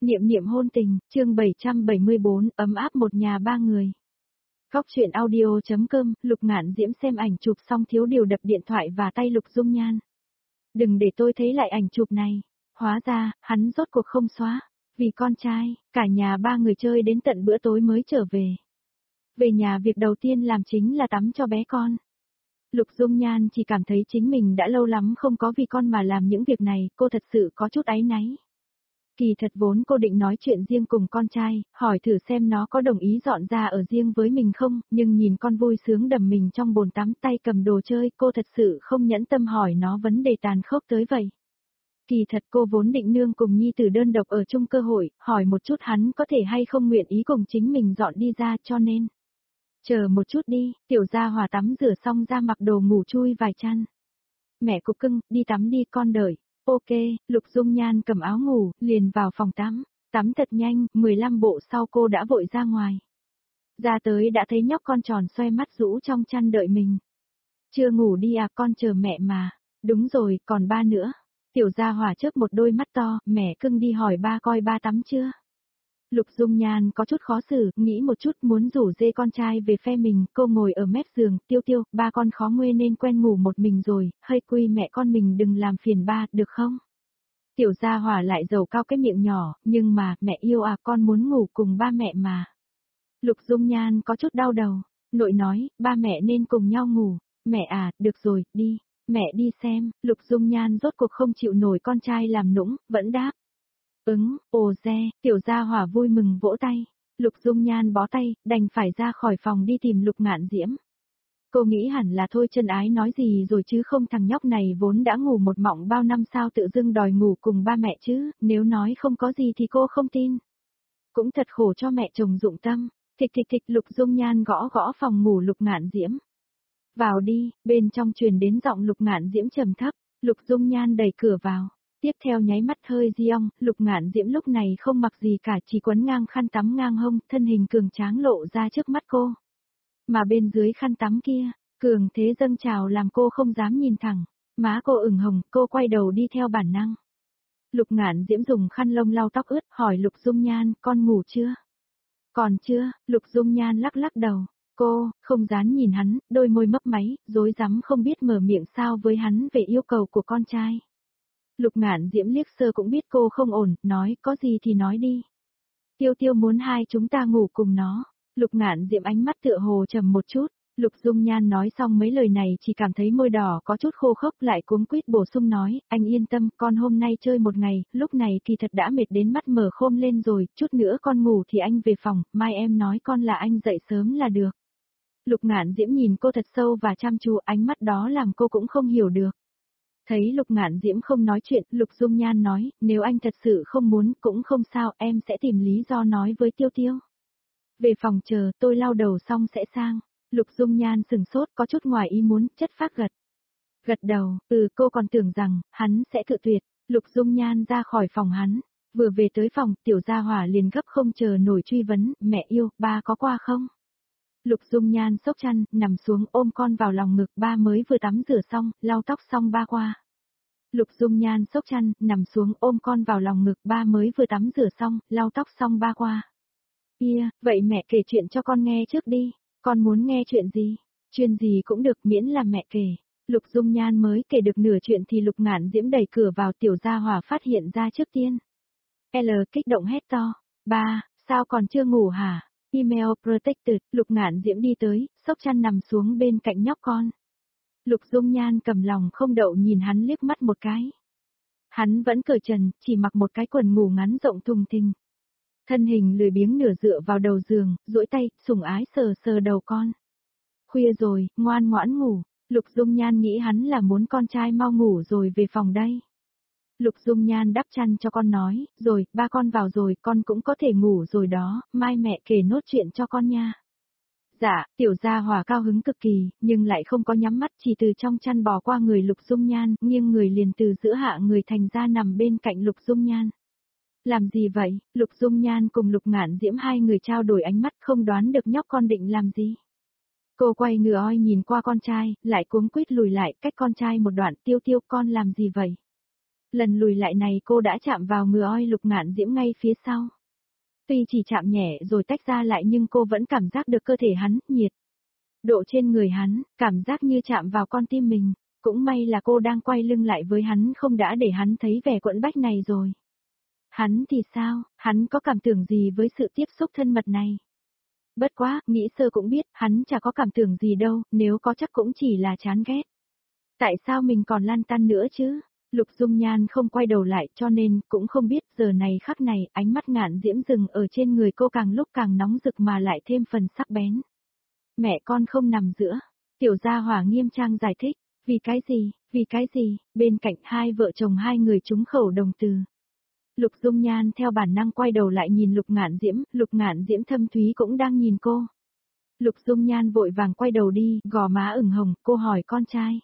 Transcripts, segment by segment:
Niệm niệm hôn tình, chương 774, ấm áp một nhà ba người. Góc truyện audio.com, Lục Ngạn Diễm xem ảnh chụp xong thiếu điều đập điện thoại và tay Lục Dung Nhan. Đừng để tôi thấy lại ảnh chụp này. Hóa ra, hắn rốt cuộc không xóa. Vì con trai, cả nhà ba người chơi đến tận bữa tối mới trở về. Về nhà việc đầu tiên làm chính là tắm cho bé con. Lục Dung Nhan chỉ cảm thấy chính mình đã lâu lắm không có vì con mà làm những việc này, cô thật sự có chút áy náy. Kỳ thật vốn cô định nói chuyện riêng cùng con trai, hỏi thử xem nó có đồng ý dọn ra ở riêng với mình không, nhưng nhìn con vui sướng đầm mình trong bồn tắm tay cầm đồ chơi, cô thật sự không nhẫn tâm hỏi nó vấn đề tàn khốc tới vậy. Kỳ thật cô vốn định nương cùng nhi tử đơn độc ở chung cơ hội, hỏi một chút hắn có thể hay không nguyện ý cùng chính mình dọn đi ra cho nên. Chờ một chút đi, tiểu gia hòa tắm rửa xong ra mặc đồ ngủ chui vài chăn. Mẹ cục cưng, đi tắm đi con đợi. Ok, Lục Dung Nhan cầm áo ngủ, liền vào phòng tắm. Tắm thật nhanh, 15 bộ sau cô đã vội ra ngoài. Ra tới đã thấy nhóc con tròn xoay mắt rũ trong chăn đợi mình. Chưa ngủ đi à, con chờ mẹ mà. Đúng rồi, còn ba nữa. Tiểu gia hỏa chớp một đôi mắt to, mẹ cưng đi hỏi ba coi ba tắm chưa. Lục Dung Nhan có chút khó xử, nghĩ một chút muốn rủ dê con trai về phe mình, cô ngồi ở mép giường, Tiêu Tiêu, ba con khó nguê nên quen ngủ một mình rồi, hơi quy mẹ con mình đừng làm phiền ba, được không? Tiểu gia hỏa lại dầu cao cái miệng nhỏ, nhưng mà, mẹ yêu à, con muốn ngủ cùng ba mẹ mà. Lục Dung Nhan có chút đau đầu, nội nói, ba mẹ nên cùng nhau ngủ, mẹ à, được rồi, đi, mẹ đi xem, Lục Dung Nhan rốt cuộc không chịu nổi con trai làm nũng, vẫn đáp. Ồ re, tiểu gia hỏa vui mừng vỗ tay. Lục Dung Nhan bó tay, đành phải ra khỏi phòng đi tìm Lục Ngạn Diễm. Cô nghĩ hẳn là thôi chân ái nói gì rồi chứ không, thằng nhóc này vốn đã ngủ một mộng bao năm sao tự dưng đòi ngủ cùng ba mẹ chứ, nếu nói không có gì thì cô không tin. Cũng thật khổ cho mẹ chồng dụng tâm. Thịch thịch thịch, Lục Dung Nhan gõ gõ phòng ngủ Lục Ngạn Diễm. Vào đi, bên trong truyền đến giọng Lục Ngạn Diễm trầm thấp. Lục Dung Nhan đẩy cửa vào. Tiếp theo nháy mắt hơi diong, Lục Ngạn Diễm lúc này không mặc gì cả, chỉ quấn ngang khăn tắm ngang hông, thân hình cường tráng lộ ra trước mắt cô. Mà bên dưới khăn tắm kia, cường thế dâng trào làm cô không dám nhìn thẳng, má cô ửng hồng, cô quay đầu đi theo bản năng. Lục Ngạn Diễm dùng khăn lông lau tóc ướt, hỏi Lục Dung Nhan, con ngủ chưa? Còn chưa, Lục Dung Nhan lắc lắc đầu. Cô, không dám nhìn hắn, đôi môi mấp máy, rối rắm không biết mở miệng sao với hắn về yêu cầu của con trai. Lục Ngạn Diễm liếc sơ cũng biết cô không ổn, nói có gì thì nói đi. Tiêu Tiêu muốn hai chúng ta ngủ cùng nó. Lục Ngạn Diễm ánh mắt tựa hồ trầm một chút. Lục Dung Nhan nói xong mấy lời này chỉ cảm thấy môi đỏ có chút khô khốc, lại cuống quýt bổ sung nói, anh yên tâm, con hôm nay chơi một ngày, lúc này kỳ thật đã mệt đến mắt mở khôm lên rồi, chút nữa con ngủ thì anh về phòng, mai em nói con là anh dậy sớm là được. Lục Ngạn Diễm nhìn cô thật sâu và chăm chú, ánh mắt đó làm cô cũng không hiểu được. Thấy Lục Ngạn Diễm không nói chuyện, Lục Dung Nhan nói, nếu anh thật sự không muốn, cũng không sao, em sẽ tìm lý do nói với Tiêu Tiêu. Về phòng chờ, tôi lau đầu xong sẽ sang. Lục Dung Nhan sừng sốt, có chút ngoài ý muốn, chất phác gật. Gật đầu, cô còn tưởng rằng, hắn sẽ cự tuyệt. Lục Dung Nhan ra khỏi phòng hắn. Vừa về tới phòng, tiểu gia hỏa liền gấp không chờ nổi truy vấn, mẹ yêu, ba có qua không? Lục Dung Nhan xốc chăn, nằm xuống ôm con vào lòng ngực, ba mới vừa tắm rửa xong, lau tóc xong ba qua. Lục Dung Nhan xốc chăn, nằm xuống ôm con vào lòng ngực, ba mới vừa tắm rửa xong, lau tóc xong ba qua. Vậy mẹ kể chuyện cho con nghe trước đi, con muốn nghe chuyện gì? Chuyện gì cũng được miễn là mẹ kể. Lục Dung Nhan mới kể được nửa chuyện thì Lục Ngạn Diễm đẩy cửa vào, tiểu gia hỏa phát hiện ra trước tiên. Kích động hét to, ba, sao còn chưa ngủ hả? Email protected, Lục Ngạn Diễm đi tới, xốc chăn nằm xuống bên cạnh nhóc con. Lục Dung Nhan cầm lòng không đậu nhìn hắn liếc mắt một cái. Hắn vẫn cởi trần, chỉ mặc một cái quần ngủ ngắn rộng thùng thình. Thân hình lười biếng nửa dựa vào đầu giường, duỗi tay, sủng ái sờ sờ đầu con. Khuya rồi, ngoan ngoãn ngủ. Lục Dung Nhan nghĩ hắn là muốn con trai mau ngủ rồi về phòng đây. Lục Dung Nhan đắp chăn cho con nói, rồi, ba con vào rồi, con cũng có thể ngủ rồi đó, mai mẹ kể nốt chuyện cho con nha. Dạ, tiểu gia hỏa cao hứng cực kỳ, nhưng lại không có nhắm mắt, chỉ từ trong chăn bò qua người Lục Dung Nhan, nghiêng người liền từ giữa hạ người thành ra nằm bên cạnh Lục Dung Nhan. Làm gì vậy? Lục Dung Nhan cùng Lục Ngạn Diễm hai người trao đổi ánh mắt, không đoán được nhóc con định làm gì. Cô quay ngửa oi nhìn qua con trai, lại cuống quýt lùi lại, cách con trai một đoạn, Tiêu Tiêu, con làm gì vậy? Lần lùi lại này cô đã chạm vào người oi Lục Ngạn Diễm ngay phía sau. Tuy chỉ chạm nhẹ rồi tách ra lại nhưng cô vẫn cảm giác được cơ thể hắn, nhiệt độ trên người hắn, cảm giác như chạm vào con tim mình. Cũng may là cô đang quay lưng lại với hắn không đã để hắn thấy vẻ quẫn bách này rồi. Hắn thì sao, hắn có cảm tưởng gì với sự tiếp xúc thân mật này? Bất quá, nghĩ sơ cũng biết, hắn chả có cảm tưởng gì đâu, nếu có chắc cũng chỉ là chán ghét. Tại sao mình còn lăn tăn nữa chứ? Lục Dung Nhan không quay đầu lại cho nên cũng không biết giờ này khắc này ánh mắt Ngạn Diễm dừng ở trên người cô càng lúc càng nóng rực mà lại thêm phần sắc bén. Mẹ con không nằm giữa. Tiểu Gia Hỏa nghiêm trang giải thích. Vì cái gì, bên cạnh hai vợ chồng hai người trúng khẩu đồng từ. Lục Dung Nhan theo bản năng quay đầu lại nhìn Lục Ngạn Diễm thâm thúy cũng đang nhìn cô. Lục Dung Nhan vội vàng quay đầu đi, gò má ửng hồng, cô hỏi con trai.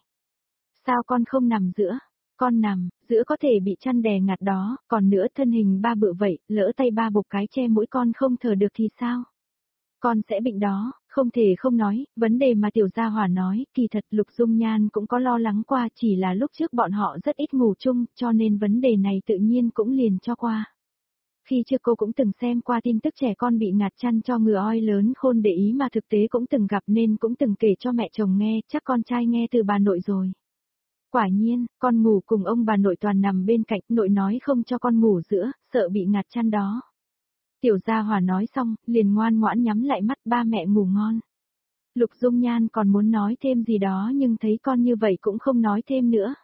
Sao con không nằm giữa? Con nằm, giữa có thể bị chăn đè ngạt đó, còn nữa thân hình ba bự vậy, lỡ tay ba bục cái che mũi con không thở được thì sao? Con sẽ bệnh đó, không thể không nói, vấn đề mà Tiểu Gia Hỏa nói, kỳ thật Lục Dung Nhan cũng có lo lắng qua, chỉ là lúc trước bọn họ rất ít ngủ chung, cho nên vấn đề này tự nhiên cũng liền cho qua. Khi trước cô cũng từng xem qua tin tức trẻ con bị ngạt chăn cho ngừa oi lớn khôn để ý mà thực tế cũng từng gặp nên cũng từng kể cho mẹ chồng nghe, chắc con trai nghe từ bà nội rồi. Quả nhiên, con ngủ cùng ông bà nội toàn nằm bên cạnh, nội nói không cho con ngủ giữa, sợ bị ngạt chăn đó. Tiểu Gia Hỏa nói xong, liền ngoan ngoãn nhắm lại mắt, ba mẹ ngủ ngon. Lục Dung Nhan còn muốn nói thêm gì đó nhưng thấy con như vậy cũng không nói thêm nữa.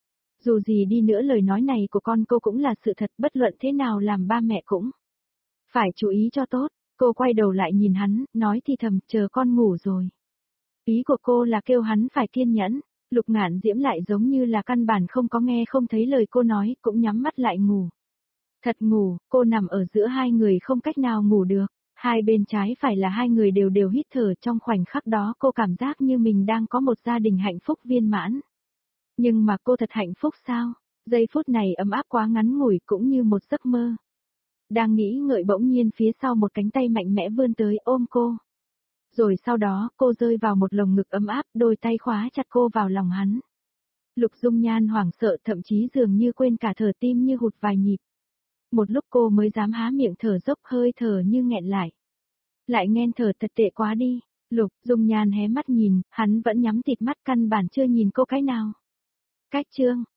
Dù gì đi nữa lời nói này của con cô cũng là sự thật, bất luận thế nào làm ba mẹ cũng phải chú ý cho tốt. Cô quay đầu lại nhìn hắn, nói thì thầm, chờ con ngủ rồi. Ý của cô là kêu hắn phải kiên nhẫn. Lục Ngạn Diễm lại giống như là căn bản không có nghe không thấy lời cô nói, cũng nhắm mắt lại ngủ. Thật ngủ, cô nằm ở giữa hai người không cách nào ngủ được. Hai bên trái phải là hai người đều đều hít thở, trong khoảnh khắc đó cô cảm giác như mình đang có một gia đình hạnh phúc viên mãn. Nhưng mà cô thật hạnh phúc sao? Giây phút này ấm áp quá ngắn ngủi cũng như một giấc mơ. Đang nghĩ ngợi bỗng nhiên phía sau một cánh tay mạnh mẽ vươn tới ôm cô. Rồi sau đó cô rơi vào một lồng ngực ấm áp, đôi tay khóa chặt cô vào lòng hắn. Lục Dung Nhan hoảng sợ thậm chí dường như quên cả thở, tim như hụt vài nhịp. Một lúc cô mới dám há miệng thở dốc, hơi thở như nghẹn lại. Lại nghẹn thở thật tệ quá đi. Lục Dung Nhan hé mắt nhìn, hắn vẫn nhắm tịt mắt căn bản chưa nhìn cô cái nào. Cách chương